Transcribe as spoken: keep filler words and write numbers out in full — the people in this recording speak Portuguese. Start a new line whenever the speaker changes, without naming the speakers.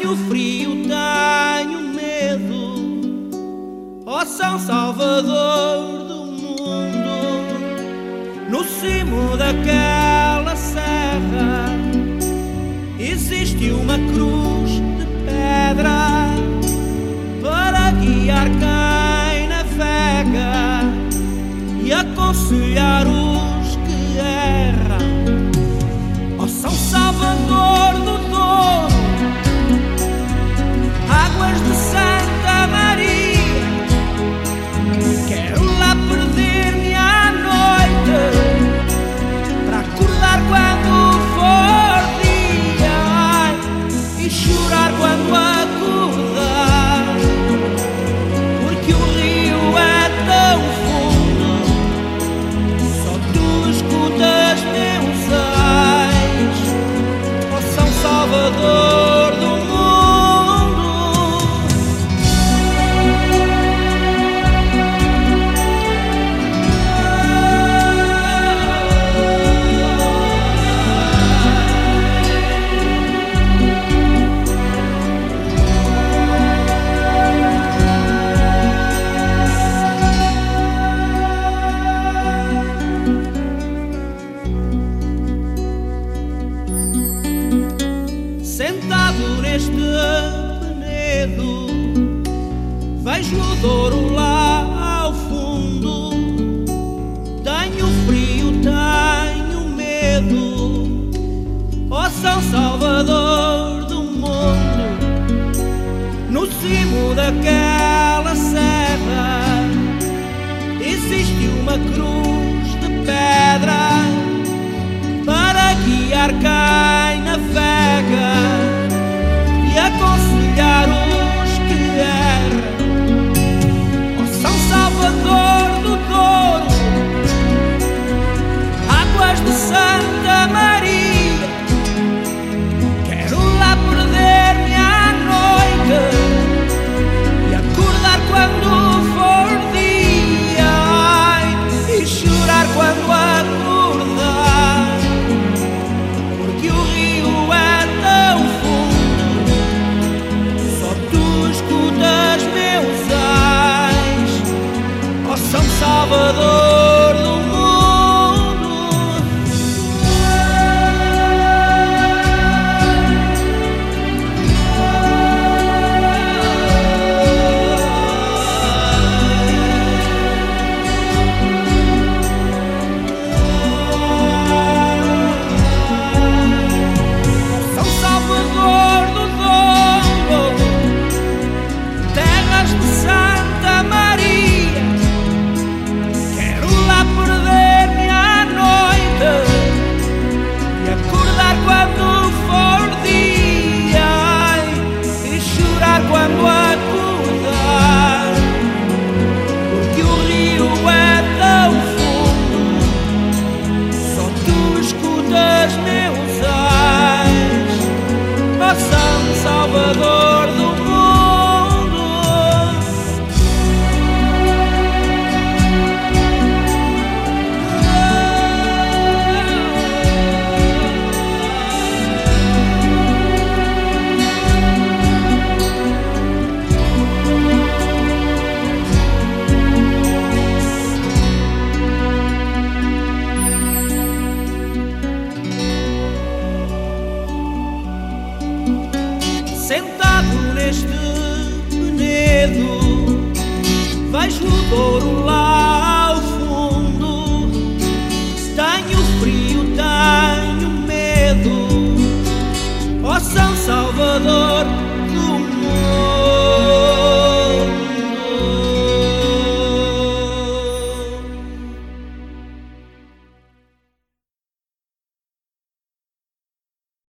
Tenho frio, tenho medo, ó São Salvador do mundo. No cimo daquela serra existe uma cruz de pedra para guiar quem navega e aconselhar os que erram. Ó São Salvador do Douro, águas de Santa Maria, quero lá perder-me à noite para acordar quando for dia, ai, e chorar quando acordar, porque o rio é tão fundo, só tu escutas meus ais, ó São Salvador do mundo. Sentado neste penedo, vejo o Douro lá ao fundo. Tenho frio, tenho medo, ó São Salvador do mundo. No cimo daquela serra existe uma cruz de pedra para guiar quem navega e aconselhar os que erram. Ó São Salvador do Douro, águas de Santa Maria, quero lá perder-me à noite e acordar quando for dia, ai, e chorar quando acordar, porque o rio é tão fundo, só tu escutas meus ais, ó São Salvador do mundo. São Salvador do Douro, terras de Santa Maria, quero lá perder-me à noite e acordar quando for dia, ai, e chorar quando acordar, porque o rio é tão fundo, só tu escutas meus ais, ó São Salvador do mundo. Sentado neste penedo, vejo o Douro